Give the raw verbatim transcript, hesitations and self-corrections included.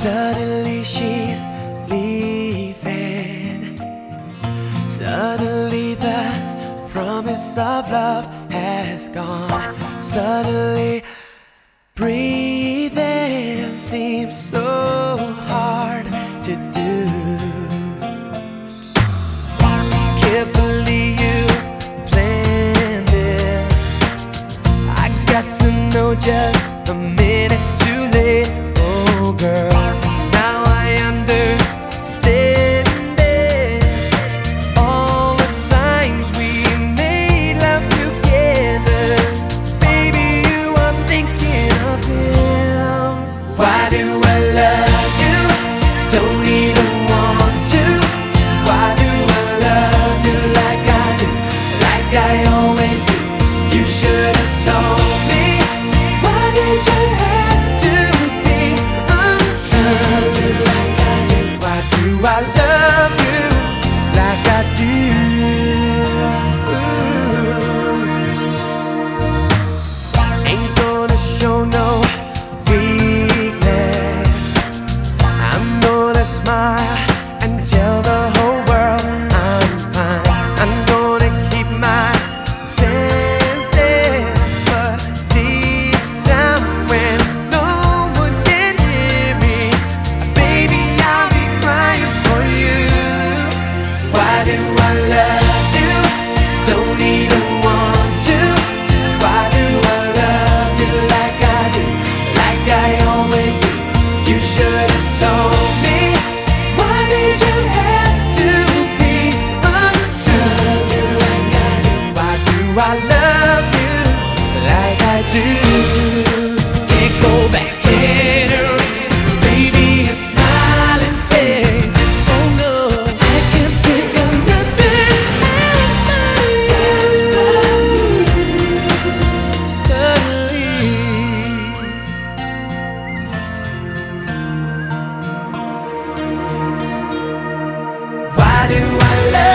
Suddenly she's leaving. Suddenly the promise of love has gone. Suddenly breathing seems so hard to do. Carefully you planned it. I got to know just a minute too late. Oh girl, now I understand it. All the times we made love together, baby, you are thinking of him. Why do I love you? Don't even want to. Why do I love you like I do, like I always do? You should have told me. Why did you have to be unlove you like I do? Why do I love you like I do? Ain't gonna show no weakness. I'm gonna smile and tell the whole world I'm fine. I'm gonna keep my senses, but deep down when no one can hear me, baby, I'll be crying for you. Why do I love you? Don't even want to. Why do I love you like I do, like I always do? You should have told me. Why did you have to be unlove you like I do? Why do I love you like I do? Can't go back, can't erase, baby, your smiling face. Oh no, I can't think of nothing else but you. Suddenly, why do I love